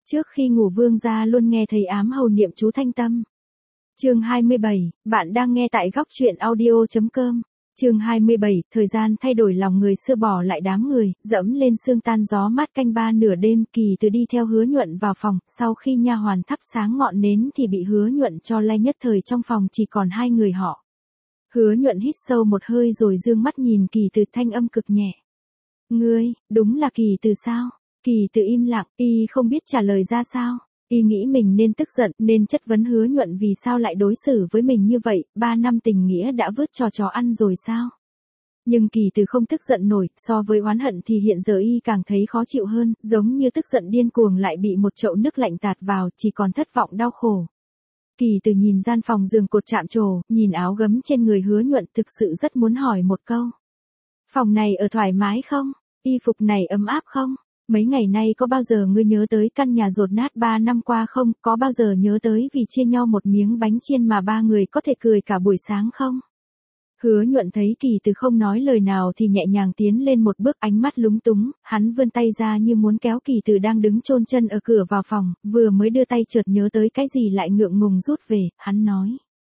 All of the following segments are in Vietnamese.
Trước khi ngủ Vương gia luôn nghe thấy ám hầu niệm chú thanh tâm. Chương 27, bạn đang nghe tại góc truyện audio.com. Chương 27, thời gian thay đổi lòng người xưa bỏ lại đám người, dẫm lên sương tan gió mát canh ba nửa đêm, Kỳ Từ đi theo Hứa Nhuận vào phòng, sau khi nha hoàn thắp sáng ngọn nến thì bị Hứa Nhuận cho lay, nhất thời trong phòng chỉ còn hai người họ. Hứa Nhuận hít sâu một hơi rồi dương mắt nhìn Kỳ Từ, thanh âm cực nhẹ. Ngươi, đúng là Kỳ Từ sao? Kỳ Từ im lặng, y không biết trả lời ra sao. Y nghĩ mình nên tức giận, nên chất vấn Hứa Nhuận vì sao lại đối xử với mình như vậy, 3 năm tình nghĩa đã vứt cho chó ăn rồi sao? Nhưng Kỳ Từ không tức giận nổi, so với oán hận thì hiện giờ y càng thấy khó chịu hơn, giống như tức giận điên cuồng lại bị một chậu nước lạnh tạt vào, chỉ còn thất vọng đau khổ. Kỳ Từ nhìn gian phòng giường cột chạm trổ, nhìn áo gấm trên người Hứa Nhuận, thực sự rất muốn hỏi một câu. Phòng này ở thoải mái không? Y phục này ấm áp không? Mấy ngày nay có bao giờ ngươi nhớ tới căn nhà dột nát 3 năm qua không? Có bao giờ nhớ tới vì chia nhau một miếng bánh chiên mà ba người có thể cười cả buổi sáng không? Hứa Nhuận thấy Kỳ Từ không nói lời nào thì nhẹ nhàng tiến lên một bước, ánh mắt lúng túng, hắn vươn tay ra như muốn kéo Kỳ Từ đang đứng chôn chân ở cửa vào phòng, vừa mới đưa tay chợt nhớ tới cái gì lại ngượng ngùng rút về, hắn nói.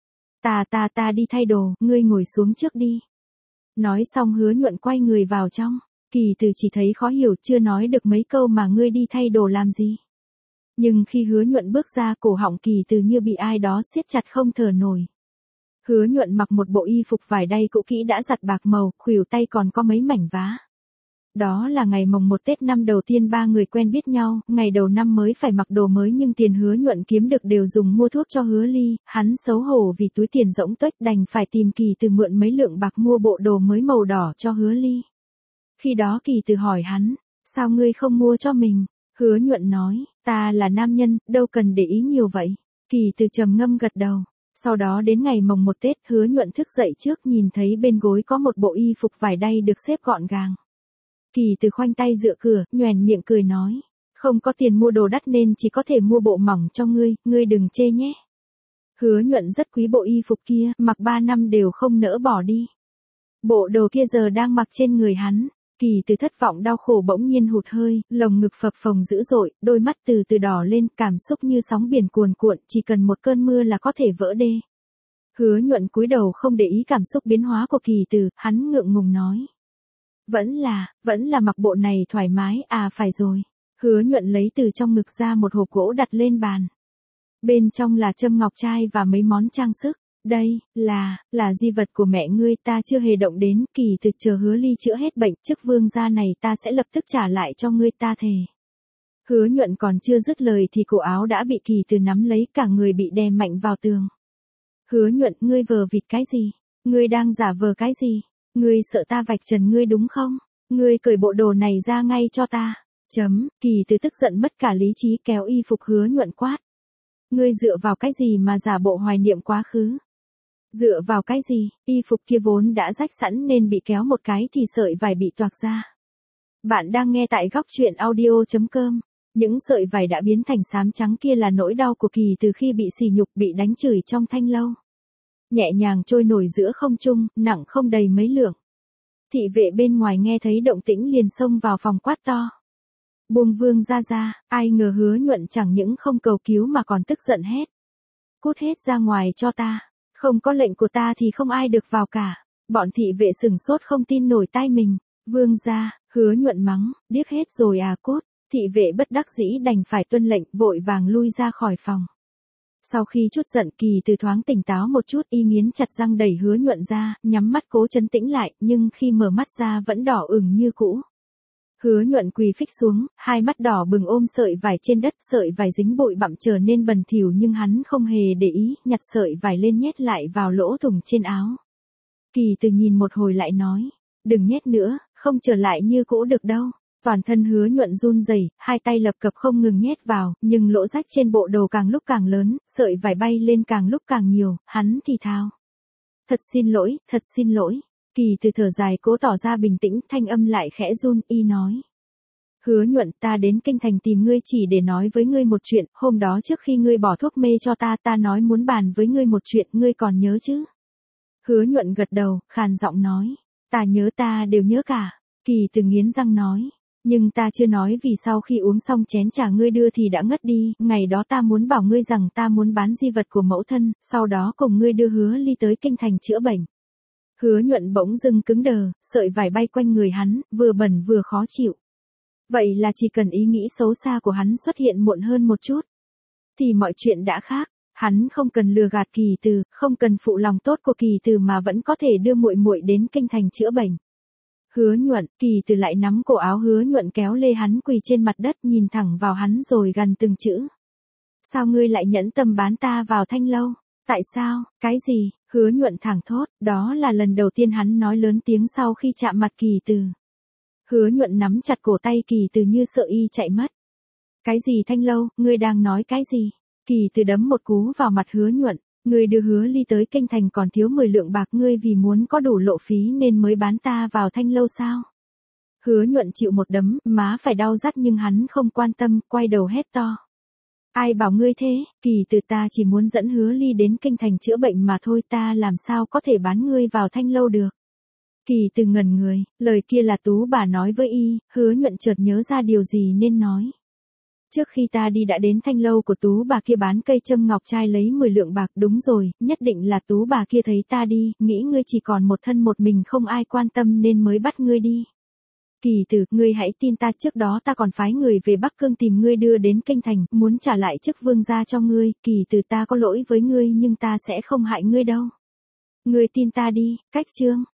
Ta đi thay đồ, ngươi ngồi xuống trước đi. Nói xong Hứa Nhuận quay người vào trong. Kỳ Từ chỉ thấy khó hiểu, chưa nói được mấy câu mà ngươi đi thay đồ làm gì. Nhưng khi Hứa Nhuận bước ra, cổ họng Kỳ Từ như bị ai đó siết chặt không thở nổi. Hứa Nhuận mặc một bộ y phục vải đay cũ kỹ đã giặt bạc màu, khuỷu tay còn có mấy mảnh vá. Đó là ngày mồng 1 Tết năm đầu tiên ba người quen biết nhau, ngày đầu năm mới phải mặc đồ mới nhưng tiền Hứa Nhuận kiếm được đều dùng mua thuốc cho Hứa Ly, hắn xấu hổ vì túi tiền rỗng tuếch đành phải tìm Kỳ Từ mượn mấy lượng bạc mua bộ đồ mới màu đỏ cho Hứa Ly. Khi đó Kỳ Từ hỏi hắn, sao ngươi không mua cho mình? Hứa Nhuận nói, ta là nam nhân, đâu cần để ý nhiều vậy. Kỳ Từ trầm ngâm gật đầu. Sau đó đến ngày mồng 1 Tết, Hứa Nhuận thức dậy trước nhìn thấy bên gối có một bộ y phục vải đay được xếp gọn gàng. Kỳ Từ khoanh tay dựa cửa, nhoẻn miệng cười nói, không có tiền mua đồ đắt nên chỉ có thể mua bộ mỏng cho ngươi, ngươi đừng chê nhé. Hứa Nhuận rất quý bộ y phục kia, mặc 3 năm đều không nỡ bỏ đi. Bộ đồ kia giờ đang mặc trên người hắn. Kỳ Từ thất vọng đau khổ bỗng nhiên hụt hơi, lồng ngực phập phồng dữ dội, đôi mắt từ từ đỏ lên, cảm xúc như sóng biển cuồn cuộn, chỉ cần một cơn mưa là có thể vỡ đê. Hứa Nhuận cúi đầu không để ý cảm xúc biến hóa của Kỳ Từ, hắn ngượng ngùng nói. Vẫn là mặc bộ này thoải mái, à phải rồi. Hứa Nhuận lấy từ trong ngực ra một hộp gỗ đặt lên bàn. Bên trong là châm ngọc trai và mấy món trang sức. Đây, là di vật của mẹ ngươi, ta chưa hề động đến. Kỳ Từ chờ Hứa Ly chữa hết bệnh, chức vương gia này ta sẽ lập tức trả lại cho ngươi, ta thề. Hứa Nhuận còn chưa dứt lời thì cổ áo đã bị Kỳ Từ nắm lấy, cả người bị đè mạnh vào tường. Hứa Nhuận, ngươi vờ vịt cái gì? Ngươi đang giả vờ cái gì? Ngươi sợ ta vạch trần ngươi đúng không? Ngươi cởi bộ đồ này ra ngay cho ta. Kỳ Từ tức giận mất cả lý trí kéo y phục Hứa Nhuận quát. Ngươi dựa vào cái gì mà giả bộ hoài niệm quá khứ? Dựa vào cái gì? Y phục kia vốn đã rách sẵn nên bị kéo một cái thì sợi vải bị toạc ra. Bạn đang nghe tại góc truyện audio.com. Những sợi vải đã biến thành xám trắng kia là nỗi đau của Kỳ từ khi bị sỉ nhục, bị đánh chửi trong thanh lâu. Nhẹ nhàng trôi nổi giữa không trung, nặng không đầy mấy lượng. Thị vệ bên ngoài nghe thấy động tĩnh liền xông vào phòng quát to. Buông Vương gia ra, ai ngờ Hứa Nhuận chẳng những không cầu cứu mà còn tức giận hét. Cút hết ra ngoài cho ta, không có lệnh của ta thì không ai được vào cả. Bọn thị vệ sửng sốt không tin nổi tai mình. Vương gia, Hứa Nhuận mắng, điếc hết rồi à cút. Thị vệ bất đắc dĩ đành phải tuân lệnh, vội vàng lui ra khỏi phòng. Sau khi chút giận, Kỳ từ thoáng tỉnh táo một chút, y nghiến chặt răng đẩy Hứa Nhuận ra, nhắm mắt cố trấn tĩnh lại, nhưng khi mở mắt ra vẫn đỏ ửng như cũ. Hứa Nhuận quỳ phịch xuống, hai mắt đỏ bừng ôm sợi vải trên đất, sợi vải dính bụi bặm trở nên bẩn thỉu nhưng hắn không hề để ý, nhặt sợi vải lên nhét lại vào lỗ thủng trên áo. Kỳ từ nhìn một hồi lại nói, đừng nhét nữa, không trở lại như cũ được đâu. Toàn thân Hứa Nhuận run rẩy, hai tay lập cập không ngừng nhét vào, nhưng lỗ rách trên bộ đồ càng lúc càng lớn, sợi vải bay lên càng lúc càng nhiều, hắn thì thào. Thật xin lỗi. Kỳ từ thở dài cố tỏ ra bình tĩnh, thanh âm lại khẽ run, y nói. Hứa Nhuận, ta đến kinh thành tìm ngươi chỉ để nói với ngươi một chuyện, hôm đó trước khi ngươi bỏ thuốc mê cho ta nói muốn bàn với ngươi một chuyện, ngươi còn nhớ chứ? Hứa Nhuận gật đầu, khàn giọng nói. Ta nhớ, ta đều nhớ cả. Kỳ từ nghiến răng nói. Nhưng ta chưa nói vì sau khi uống xong chén trà ngươi đưa thì đã ngất đi, ngày đó ta muốn bảo ngươi rằng ta muốn bán di vật của mẫu thân, sau đó cùng ngươi đưa Hứa Ly tới kinh thành chữa bệnh. Hứa Nhuận bỗng dưng cứng đờ, sợi vải bay quanh người hắn, vừa bẩn vừa khó chịu. Vậy là chỉ cần ý nghĩ xấu xa của hắn xuất hiện muộn hơn một chút, thì mọi chuyện đã khác. Hắn không cần lừa gạt Kỳ Từ, không cần phụ lòng tốt của Kỳ Từ mà vẫn có thể đưa muội muội đến kinh thành chữa bệnh. Hứa Nhuận, Kỳ Từ lại nắm cổ áo Hứa Nhuận kéo lê hắn quỳ trên mặt đất nhìn thẳng vào hắn rồi gằn từng chữ. Sao ngươi lại nhẫn tâm bán ta vào Thanh Lâu? Tại sao? Cái gì? Hứa Nhuận thẳng thốt, đó là lần đầu tiên hắn nói lớn tiếng sau khi chạm mặt Kỳ Từ. Hứa Nhuận nắm chặt cổ tay Kỳ Từ như sợ y chạy mất. Cái gì Thanh Lâu, ngươi đang nói cái gì? Kỳ Từ đấm một cú vào mặt Hứa Nhuận, ngươi đưa Hứa Ly tới kinh thành còn thiếu 10 lượng bạc, ngươi vì muốn có đủ lộ phí nên mới bán ta vào Thanh Lâu sao? Hứa Nhuận chịu một đấm, má phải đau rát nhưng hắn không quan tâm, quay đầu hét to. Ai bảo ngươi thế? Kỳ Từ, ta chỉ muốn dẫn Hứa Ly đến kinh thành chữa bệnh mà thôi, ta làm sao có thể bán ngươi vào Thanh Lâu được? Kỳ Từ ngẩn người, lời kia là Tú bà nói với y. Hứa Nhuận chợt nhớ ra điều gì nên nói. Trước khi ta đi đã đến Thanh Lâu của Tú bà kia bán cây châm ngọc trai lấy 10 lượng bạc, đúng rồi, nhất định là Tú bà kia thấy ta đi, nghĩ ngươi chỉ còn một thân một mình không ai quan tâm nên mới bắt ngươi đi. Kỳ Từ, ngươi hãy tin ta, trước đó ta còn phái người về Bắc Cương tìm ngươi đưa đến kinh thành, muốn trả lại chức vương gia cho ngươi, Kỳ Từ, ta có lỗi với ngươi nhưng ta sẽ không hại ngươi đâu. Ngươi tin ta đi. Cách chương